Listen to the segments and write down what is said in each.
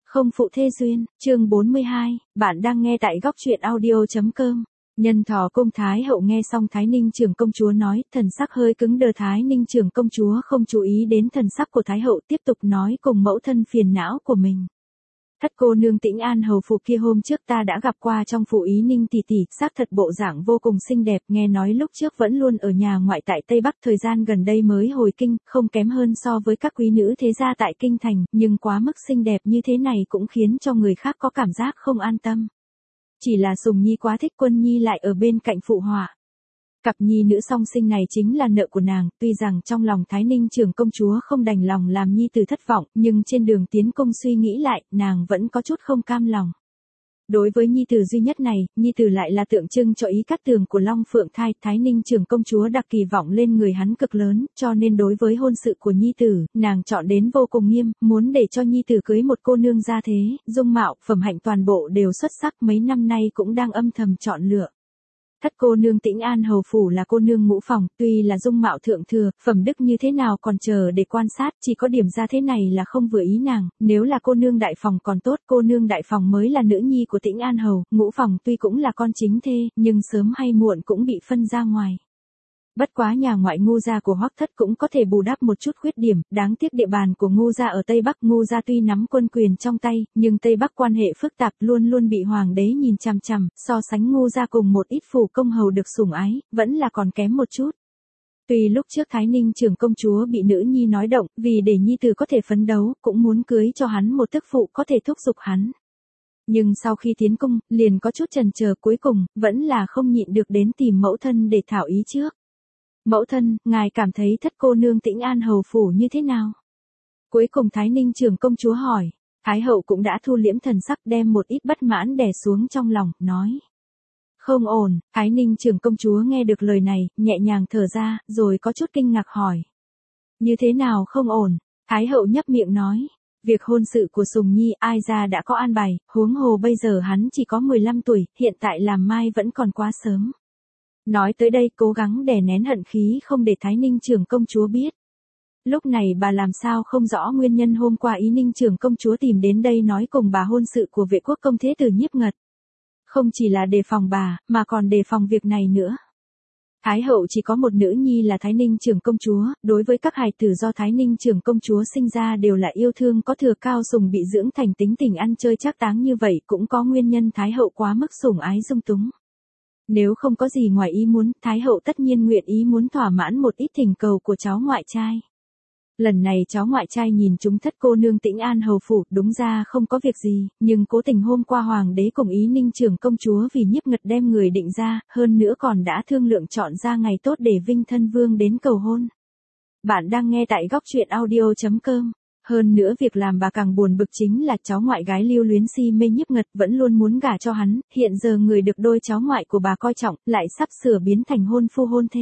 Không phụ thê duyên, chương 42, bạn đang nghe tại góc truyện audio.com. Nhân thọ cung Thái hậu nghe xong Thái Ninh trưởng công chúa nói, thần sắc hơi cứng đờ. Thái Ninh trưởng công chúa không chú ý đến thần sắc của Thái hậu, tiếp tục nói cùng mẫu thân phiền não của mình. Thất cô nương Tĩnh An hầu phủ kia hôm trước ta đã gặp qua trong phủ Ý Ninh tỷ tỷ, xác thật bộ dạng vô cùng xinh đẹp, nghe nói lúc trước vẫn luôn ở nhà ngoại tại Tây Bắc, thời gian gần đây mới hồi kinh, không kém hơn so với các quý nữ thế gia tại kinh thành, nhưng quá mức xinh đẹp như thế này cũng khiến cho người khác có cảm giác không an tâm. Chỉ là Sùng Nhi quá thích Quân Nhi lại ở bên cạnh phụ họa. Cặp nhi nữ song sinh này chính là nợ của nàng, tuy rằng trong lòng Thái Ninh trưởng công chúa không đành lòng làm nhi tử thất vọng, nhưng trên đường tiến cung suy nghĩ lại, nàng vẫn có chút không cam lòng. Đối với nhi tử duy nhất này, nhi tử lại là tượng trưng cho ý cát tường của Long Phượng Thai, Thái Ninh trưởng công chúa đặt kỳ vọng lên người hắn cực lớn, cho nên đối với hôn sự của nhi tử, nàng chọn đến vô cùng nghiêm, muốn để cho nhi tử cưới một cô nương gia thế, dung mạo, phẩm hạnh toàn bộ đều xuất sắc, mấy năm nay cũng đang âm thầm chọn lựa. Thất cô nương Tĩnh An hầu phủ là cô nương ngũ phòng, tuy là dung mạo thượng thừa, phẩm đức như thế nào còn chờ để quan sát, chỉ có điểm ra thế này là không vừa ý nàng, nếu là cô nương đại phòng còn tốt, cô nương đại phòng mới là nữ nhi của Tĩnh An hầu, ngũ phòng tuy cũng là con chính thê, nhưng sớm hay muộn cũng bị phân ra ngoài. Bất quá nhà ngoại Ngô gia của Hoắc Thất cũng có thể bù đắp một chút khuyết điểm, đáng tiếc địa bàn của Ngô gia ở Tây Bắc, Ngô gia tuy nắm quân quyền trong tay, nhưng Tây Bắc quan hệ phức tạp, luôn luôn bị hoàng đế nhìn chằm chằm, so sánh Ngô gia cùng một ít phủ công hầu được sủng ái, vẫn là còn kém một chút. Tuy lúc trước Thái Ninh trưởng công chúa bị nữ nhi nói động, vì để nhi tử có thể phấn đấu, cũng muốn cưới cho hắn một tức phụ có thể thúc giục hắn. Nhưng sau khi tiến cung, liền có chút chần chờ, cuối cùng, vẫn là không nhịn được đến tìm mẫu thân để thảo ý trước. Mẫu thân, ngài cảm thấy thất cô nương Tĩnh An hầu phủ như thế nào? Cuối cùng Thái Ninh trưởng công chúa hỏi, Thái hậu cũng đã thu liễm thần sắc, đem một ít bất mãn đè xuống trong lòng, nói. Không ổn. Thái Ninh trưởng công chúa nghe được lời này, nhẹ nhàng thở ra, rồi có chút kinh ngạc hỏi. Như thế nào không ổn? Thái hậu nhấp miệng nói. Việc hôn sự của Sùng Nhi ai ra đã có an bài, huống hồ bây giờ hắn chỉ có 15 tuổi, hiện tại làm mai vẫn còn quá sớm. Nói tới đây cố gắng đè nén hận khí không để Thái Ninh trưởng công chúa biết. Lúc này bà làm sao không rõ nguyên nhân hôm qua Ý Ninh trưởng công chúa tìm đến đây nói cùng bà hôn sự của vệ quốc công thế tử Nhiếp Ngật. Không chỉ là đề phòng bà, mà còn đề phòng việc này nữa. Thái hậu chỉ có một nữ nhi là Thái Ninh trưởng công chúa, đối với các hài tử do Thái Ninh trưởng công chúa sinh ra đều là yêu thương có thừa cao sùng bị dưỡng thành tính tình ăn chơi trác táng như vậy cũng có nguyên nhân Thái hậu quá mức sủng ái dung túng. Nếu không có gì ngoài ý muốn, Thái hậu tất nhiên nguyện ý muốn thỏa mãn một ít thỉnh cầu của cháu ngoại trai. Lần này cháu ngoại trai nhìn chúng thất cô nương Tĩnh An hầu phủ, đúng ra không có việc gì, nhưng cố tình hôm qua hoàng đế cùng Ý Ninh trưởng công chúa vì Nhiếp Ngật đem người định ra, hơn nữa còn đã thương lượng chọn ra ngày tốt để Vinh Thân Vương đến cầu hôn. Bạn đang nghe tại góc truyện audio.com. Hơn nữa việc làm bà càng buồn bực chính là cháu ngoại gái lưu luyến si mê Nhiếp Ngật vẫn luôn muốn gả cho hắn, hiện giờ người được đôi cháu ngoại của bà coi trọng, lại sắp sửa biến thành hôn phu hôn thê.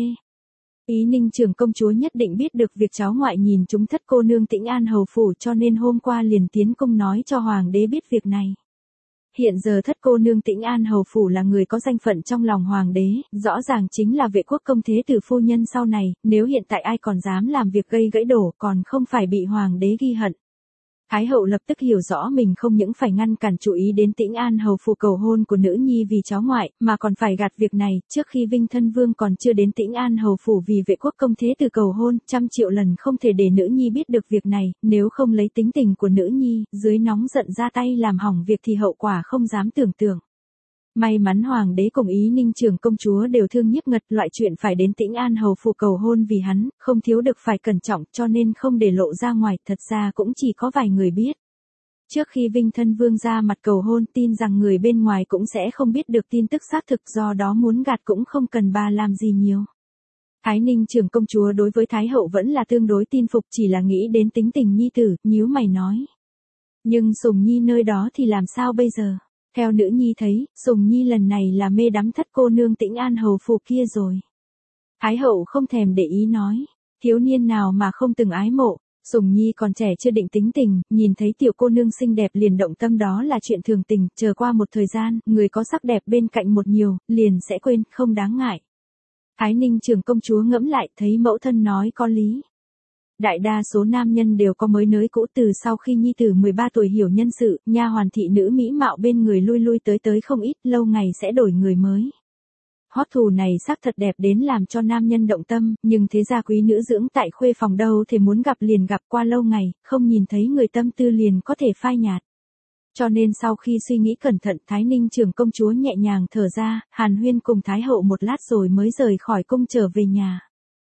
Ý Ninh trưởng công chúa nhất định biết được việc cháu ngoại nhìn chúng thất cô nương Tĩnh An hầu phủ cho nên hôm qua liền tiến cung nói cho hoàng đế biết việc này. Hiện giờ thất cô nương Tĩnh An hầu phủ là người có danh phận trong lòng hoàng đế, rõ ràng chính là vệ quốc công thế tử phu nhân sau này, nếu hiện tại ai còn dám làm việc gây gãy đổ còn không phải bị hoàng đế ghi hận. Thái hậu lập tức hiểu rõ mình không những phải ngăn cản chú ý đến Tĩnh An hầu phủ cầu hôn của nữ nhi vì cháu ngoại, mà còn phải gạt việc này, trước khi Vinh Thân Vương còn chưa đến Tĩnh An hầu phủ vì vệ quốc công thế tử cầu hôn, 100 triệu lần không thể để nữ nhi biết được việc này, nếu không lấy tính tình của nữ nhi, dưới nóng giận ra tay làm hỏng việc thì hậu quả không dám tưởng tượng. May mắn hoàng đế cùng Ý Ninh trưởng công chúa đều thương Nhiếp Ngật, loại chuyện phải đến Tĩnh An hầu phủ cầu hôn vì hắn, không thiếu được phải cẩn trọng cho nên không để lộ ra ngoài, thật ra cũng chỉ có vài người biết. Trước khi Vinh Thân Vương ra mặt cầu hôn tin rằng người bên ngoài cũng sẽ không biết được tin tức xác thực, do đó muốn gạt cũng không cần bà làm gì nhiều. Thái Ninh trưởng công chúa đối với Thái hậu vẫn là tương đối tin phục, chỉ là nghĩ đến tính tình nhi tử, nhíu mày nói. Nhưng Sùng Nhi nơi đó thì làm sao bây giờ? Theo nữ nhi thấy, Sùng Nhi lần này là mê đắm thất cô nương Tĩnh An hầu phủ kia rồi. Thái hậu không thèm để ý nói, thiếu niên nào mà không từng ái mộ, Sùng Nhi còn trẻ chưa định tính tình, nhìn thấy tiểu cô nương xinh đẹp liền động tâm đó là chuyện thường tình, chờ qua một thời gian, người có sắc đẹp bên cạnh một nhiều, liền sẽ quên, không đáng ngại. Thái Ninh trưởng công chúa ngẫm lại thấy mẫu thân nói có lý. Đại đa số nam nhân đều có mới nới cũ từ sau khi nhi tử 13 tuổi hiểu nhân sự, nha hoàn thị nữ mỹ mạo bên người lui lui tới tới không ít, lâu ngày sẽ đổi người mới. Hót thù này xác thật đẹp đến làm cho nam nhân động tâm, nhưng thế gia quý nữ dưỡng tại khuê phòng đâu thể muốn gặp liền gặp, qua lâu ngày, không nhìn thấy người tâm tư liền có thể phai nhạt. Cho nên sau khi suy nghĩ cẩn thận, Thái Ninh trưởng công chúa nhẹ nhàng thở ra, hàn huyên cùng Thái hậu một lát rồi mới rời khỏi cung trở về nhà.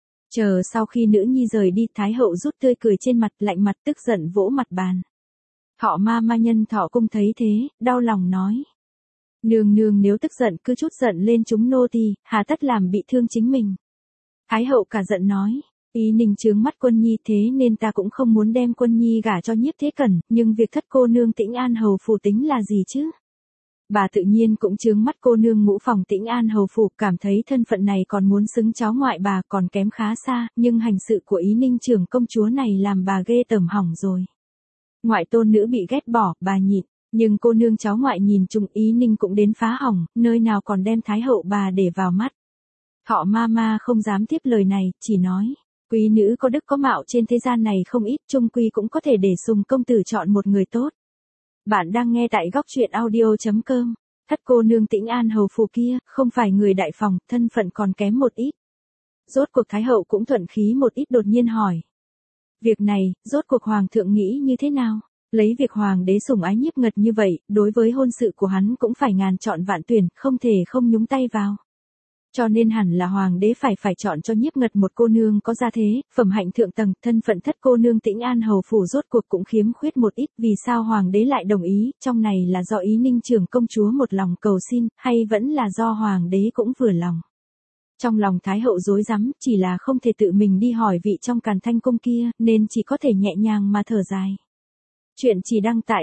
Chờ sau khi nữ nhi rời đi, Thái hậu rút tươi cười trên mặt, lạnh mặt tức giận vỗ mặt bàn. Thọ ma ma nhân Thọ cung thấy thế, đau lòng nói. Nương nương nếu tức giận cứ chút giận lên chúng nô tỳ, hà tất làm bị thương chính mình. Thái hậu cả giận nói, ý Ninh chướng mắt Quân Nhi thế nên ta cũng không muốn đem Quân Nhi gả cho Nhiếp Thế Cẩn, nhưng việc thất cô nương Tĩnh An hầu phủ tính là gì chứ? Bà tự nhiên cũng chướng mắt cô nương ngũ phòng Tĩnh An hầu phủ, cảm thấy thân phận này còn muốn xứng cháu ngoại bà còn kém khá xa, nhưng hành sự của ý Ninh trưởng công chúa này làm bà ghê tởm hỏng rồi. Ngoại tôn nữ bị ghét bỏ, bà nhịn, nhưng cô nương cháu ngoại nhìn chung ý Ninh cũng đến phá hỏng, nơi nào còn đem Thái hậu bà để vào mắt. Thọ ma ma không dám tiếp lời này, chỉ nói, quý nữ có đức có mạo trên thế gian này không ít, chung quy cũng có thể để Sùng công tử chọn một người tốt. Bạn đang nghe tại góc truyện audio.com. Thất cô nương Tĩnh An hầu phủ kia, không phải người đại phòng, thân phận còn kém một ít. Rốt cuộc Thái hậu cũng thuận khí một ít, đột nhiên hỏi. Việc này, rốt cuộc hoàng thượng nghĩ như thế nào? Lấy việc hoàng đế sủng ái Nhiếp Ngật như vậy, đối với hôn sự của hắn cũng phải ngàn chọn vạn tuyển, không thể không nhúng tay vào. Cho nên hẳn là hoàng đế phải chọn cho Nhiếp Ngật một cô nương có gia thế, phẩm hạnh thượng tầng, thân phận thất cô nương Tĩnh An hầu phủ rốt cuộc cũng khiếm khuyết một ít, vì sao hoàng đế lại đồng ý, trong này là do ý Ninh trưởng công chúa một lòng cầu xin, hay vẫn là do hoàng đế cũng vừa lòng. Trong lòng Thái hậu rối rắm, chỉ là không thể tự mình đi hỏi vị trong Càn Thanh cung kia, nên chỉ có thể nhẹ nhàng mà thở dài. Chuyện chỉ đăng tại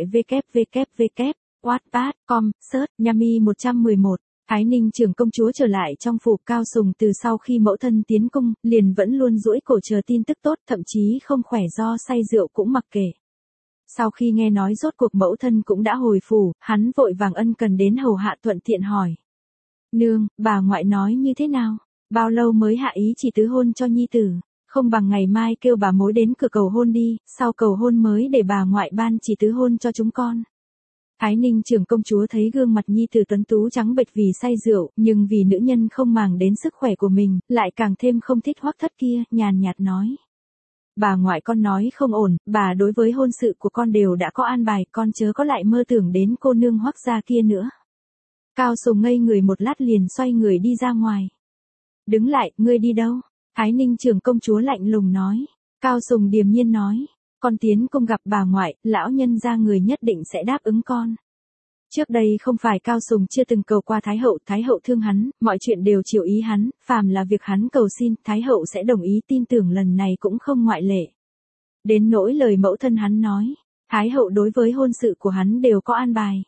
www.wattpad.com, search, Yami 111. Thái Ninh trưởng công chúa trở lại trong phủ Cao Sùng từ sau khi mẫu thân tiến cung, liền vẫn luôn duỗi cổ chờ tin tức tốt, thậm chí không khỏe do say rượu cũng mặc kệ. Sau khi nghe nói rốt cuộc mẫu thân cũng đã hồi phủ, hắn vội vàng ân cần đến hầu hạ thuận tiện hỏi. Nương, bà ngoại nói như thế nào? Bao lâu mới hạ ý chỉ tứ hôn cho nhi tử? Không bằng ngày mai kêu bà mối đến cửa cầu hôn đi, sau cầu hôn mới để bà ngoại ban chỉ tứ hôn cho chúng con. Thái Ninh trưởng công chúa thấy gương mặt nhi tử tuấn tú trắng bệch vì say rượu, nhưng vì nữ nhân không màng đến sức khỏe của mình, lại càng thêm không thích Hoắc thất kia, nhàn nhạt nói. Bà ngoại con nói không ổn, bà đối với hôn sự của con đều đã có an bài, con chớ có lại mơ tưởng đến cô nương Hoắc gia kia nữa. Cao Sùng ngây người một lát liền xoay người đi ra ngoài. Đứng lại, ngươi đi đâu? Thái Ninh trưởng công chúa lạnh lùng nói. Cao Sùng điềm nhiên nói. Con tiến cung gặp bà ngoại, lão nhân gia người nhất định sẽ đáp ứng con. Trước đây không phải Cao Sùng chưa từng cầu qua Thái hậu thương hắn, mọi chuyện đều chiều ý hắn, phàm là việc hắn cầu xin, Thái hậu sẽ đồng ý, tin tưởng lần này cũng không ngoại lệ. Đến nỗi lời mẫu thân hắn nói, Thái hậu đối với hôn sự của hắn đều có an bài.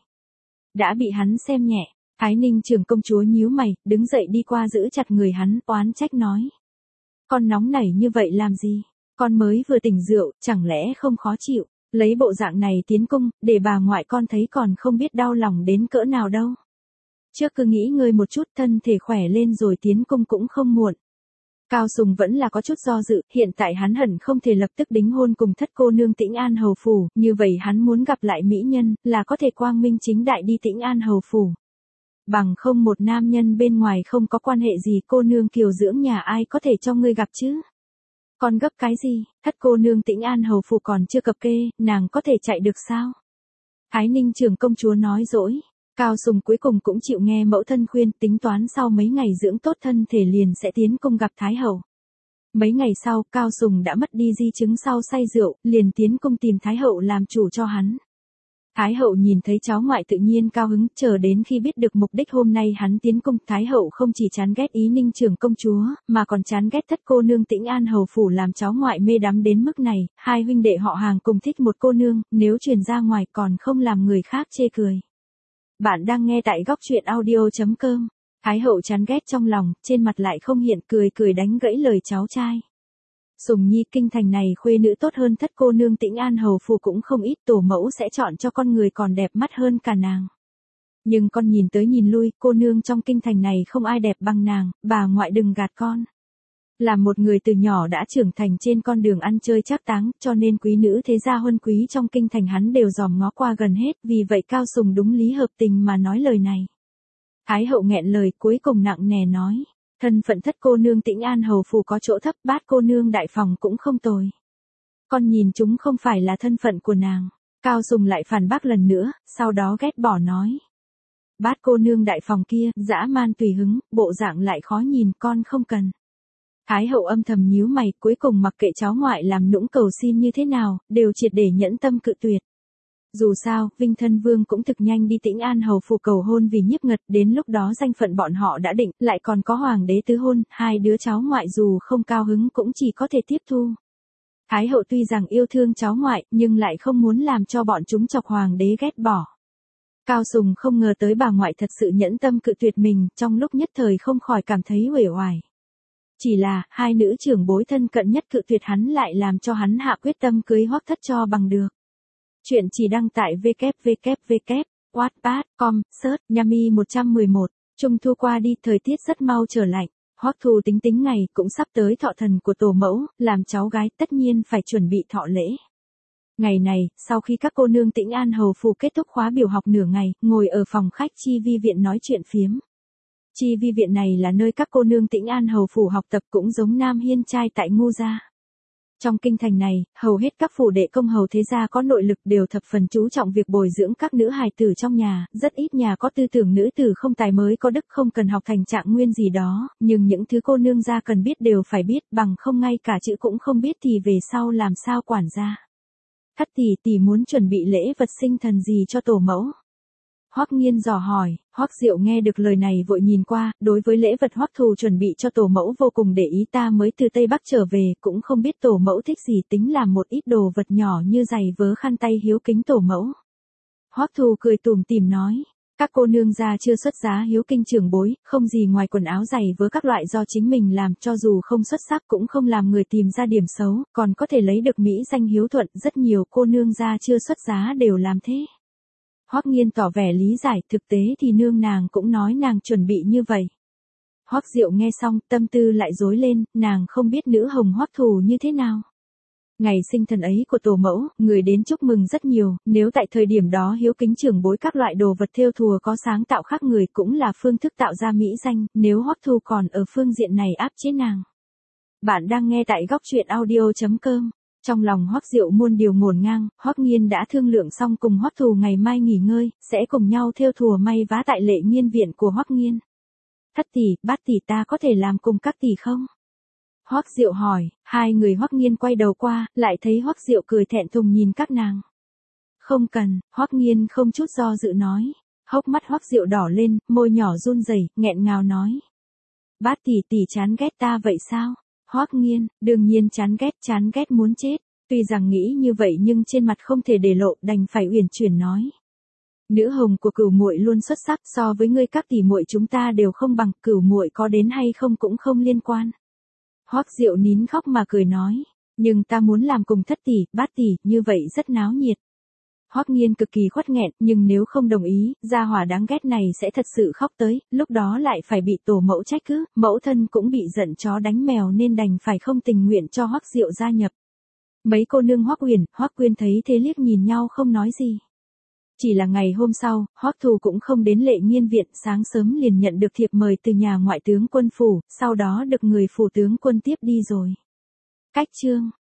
Đã bị hắn xem nhẹ, Thái Ninh trưởng công chúa nhíu mày, đứng dậy đi qua giữ chặt người hắn, oán trách nói. Con nóng nảy như vậy làm gì? Con mới vừa tỉnh rượu, chẳng lẽ không khó chịu, lấy bộ dạng này tiến cung, để bà ngoại con thấy còn không biết đau lòng đến cỡ nào đâu. Trước cứ nghĩ ngơi một chút, thân thể khỏe lên rồi tiến cung cũng không muộn. Cao Sùng vẫn là có chút do dự, hiện tại hắn hẳn không thể lập tức đính hôn cùng thất cô nương Tĩnh An hầu phủ, như vậy hắn muốn gặp lại mỹ nhân, là có thể quang minh chính đại đi Tĩnh An hầu phủ. Bằng không một nam nhân bên ngoài không có quan hệ gì, cô nương kiều dưỡng nhà ai có thể cho ngươi gặp chứ? Con gấp cái gì, thất cô nương Tĩnh An hầu phủ còn chưa cập kê, nàng có thể chạy được sao? Thái Ninh trưởng công chúa nói dỗi. Cao Sùng cuối cùng cũng chịu nghe mẫu thân khuyên, tính toán sau mấy ngày dưỡng tốt thân thể liền sẽ tiến cung gặp Thái hậu. Mấy ngày sau, Cao Sùng đã mất đi di chứng sau say rượu, liền tiến cung tìm Thái hậu làm chủ cho hắn. Thái hậu nhìn thấy cháu ngoại tự nhiên cao hứng, chờ đến khi biết được mục đích hôm nay hắn tiến cung, Thái hậu không chỉ chán ghét ý Ninh trưởng công chúa, mà còn chán ghét thất cô nương Tĩnh An hầu phủ làm cháu ngoại mê đắm đến mức này, hai huynh đệ họ hàng cùng thích một cô nương, nếu truyền ra ngoài còn không làm người khác chê cười. Bạn đang nghe tại góc truyện audio.com. Thái hậu chán ghét trong lòng, trên mặt lại không hiện, cười đánh gãy lời cháu trai. Sùng nhi, kinh thành này khuê nữ tốt hơn thất cô nương Tĩnh An hầu phủ cũng không ít, tổ mẫu sẽ chọn cho con người còn đẹp mắt hơn cả nàng. Nhưng con nhìn tới nhìn lui, cô nương trong kinh thành này không ai đẹp bằng nàng, bà ngoại đừng gạt con. Là một người từ nhỏ đã trưởng thành trên con đường ăn chơi trác táng, cho nên quý nữ thế gia huân quý trong kinh thành hắn đều dòm ngó qua gần hết, vì vậy Cao Sùng đúng lý hợp tình mà nói lời này. Thái hậu nghẹn lời cuối cùng nặng nề nói, thân phận thất cô nương Tĩnh An hầu phủ có chỗ thấp, bát cô nương đại phòng cũng không tồi. Con nhìn chúng không phải là thân phận của nàng. Cao Sùng lại phản bác lần nữa, sau đó ghét bỏ nói. Bát cô nương đại phòng kia, dã man tùy hứng, bộ dạng lại khó nhìn, con không cần. Thái hậu âm thầm nhíu mày, cuối cùng mặc kệ cháu ngoại làm nũng cầu xin như thế nào, đều triệt để nhẫn tâm cự tuyệt. Dù sao, Vinh Thân Vương cũng thực nhanh đi Tĩnh An hầu phủ cầu hôn vì Nhiếp Ngật, đến lúc đó danh phận bọn họ đã định, lại còn có hoàng đế tứ hôn, hai đứa cháu ngoại dù không cao hứng cũng chỉ có thể tiếp thu. Thái hậu tuy rằng yêu thương cháu ngoại, nhưng lại không muốn làm cho bọn chúng chọc hoàng đế ghét bỏ. Cao Sùng không ngờ tới bà ngoại thật sự nhẫn tâm cự tuyệt mình, trong lúc nhất thời không khỏi cảm thấy uể oải. Chỉ là, hai nữ trưởng bối thân cận nhất cự tuyệt hắn lại làm cho hắn hạ quyết tâm cưới Hoắc Thất cho bằng được. Chuyện chỉ đăng tại www.wattpad.com, search, Yami 111, Trung thu qua đi, thời tiết rất mau trở lạnh. Hoắc Thù tính tính ngày cũng sắp tới thọ thần của tổ mẫu, làm cháu gái tất nhiên phải chuẩn bị thọ lễ. Ngày này, sau khi các cô nương Tĩnh An hầu phủ kết thúc khóa biểu học nửa ngày, ngồi ở phòng khách Chi Vi viện nói chuyện phiếm. Chi Vi viện này là nơi các cô nương Tĩnh An hầu phủ học tập, cũng giống Nam Hiên trai tại Ngu gia. Trong kinh thành này, hầu hết các phủ đệ công hầu thế gia có nội lực đều thập phần chú trọng việc bồi dưỡng các nữ hài tử trong nhà, rất ít nhà có tư tưởng nữ tử không tài mới có đức, không cần học thành trạng nguyên gì đó, nhưng những thứ cô nương gia cần biết đều phải biết, bằng không ngay cả chữ cũng không biết thì về sau làm sao quản gia. Thất tỷ muốn chuẩn bị lễ vật sinh thần gì cho tổ mẫu? Hoắc Nghiên dò hỏi. Hoắc Diệu nghe được lời này vội nhìn qua, đối với lễ vật Hoắc Thù chuẩn bị cho tổ mẫu vô cùng để ý, ta mới từ Tây Bắc trở về, cũng không biết tổ mẫu thích gì, tính làm một ít đồ vật nhỏ như giày vớ khăn tay hiếu kính tổ mẫu. Hoắc Thù cười tủm tỉm nói, các cô nương gia chưa xuất giá hiếu kinh trưởng bối, không gì ngoài quần áo giày vớ các loại do chính mình làm, cho dù không xuất sắc cũng không làm người tìm ra điểm xấu, còn có thể lấy được mỹ danh hiếu thuận, rất nhiều cô nương gia chưa xuất giá đều làm thế. Hoắc Nghiên tỏ vẻ lý giải, thực tế thì nương nàng cũng nói nàng chuẩn bị như vậy. Hoắc Diệu nghe xong, tâm tư lại rối lên, nàng không biết nữ hồng Hoắc Thù như thế nào. Ngày sinh thần ấy của tổ mẫu, người đến chúc mừng rất nhiều, nếu tại thời điểm đó hiếu kính trưởng bối các loại đồ vật thêu thùa có sáng tạo khác người cũng là phương thức tạo ra mỹ danh, nếu Hoắc Thù còn ở phương diện này áp chế nàng. Bạn đang nghe tại góc truyện audio.com. Trong lòng Hoắc Diệu muôn điều ngổn ngang, Hoắc Nghiên đã thương lượng xong cùng Hoắc Thù ngày mai nghỉ ngơi, sẽ cùng nhau thêu thùa may vá tại Lệ Nghiên viện của Hoắc Nghiên. Thất tỷ, bát tỷ ta có thể làm cùng các tỷ không? Hoắc Diệu hỏi, hai người Hoắc Nghiên quay đầu qua, lại thấy Hoắc Diệu cười thẹn thùng nhìn các nàng. Không cần, Hoắc Nghiên không chút do dự nói. Hốc mắt Hoắc Diệu đỏ lên, môi nhỏ run rẩy, nghẹn ngào nói. Bát tỷ chán ghét ta vậy sao? Hoắc Nghiên, đương nhiên chán ghét muốn chết. Tuy rằng nghĩ như vậy nhưng trên mặt không thể để lộ, đành phải uyển chuyển nói. Nữ hồng của Cửu muội luôn xuất sắc, so với ngươi các tỷ muội chúng ta đều không bằng, Cửu muội có đến hay không cũng không liên quan. Hoắc Diệu nín khóc mà cười nói, nhưng ta muốn làm cùng thất tỷ, bát tỷ, như vậy rất náo nhiệt. Hoắc Nghiên cực kỳ khuất nghẹn, nhưng nếu không đồng ý, gia hỏa đáng ghét này sẽ thật sự khóc tới, lúc đó lại phải bị tổ mẫu trách cứ, mẫu thân cũng bị giận chó đánh mèo nên đành phải không tình nguyện cho Hoắc Diệu gia nhập. Mấy cô nương Hoắc Uyển, Hoắc Quyên thấy thế liếc nhìn nhau không nói gì. Chỉ là ngày hôm sau, Hoắc Thù cũng không đến Lệ Nghiên viện, sáng sớm liền nhận được thiệp mời từ nhà ngoại tướng quân phủ, sau đó được người phủ tướng quân tiếp đi rồi. Cách chương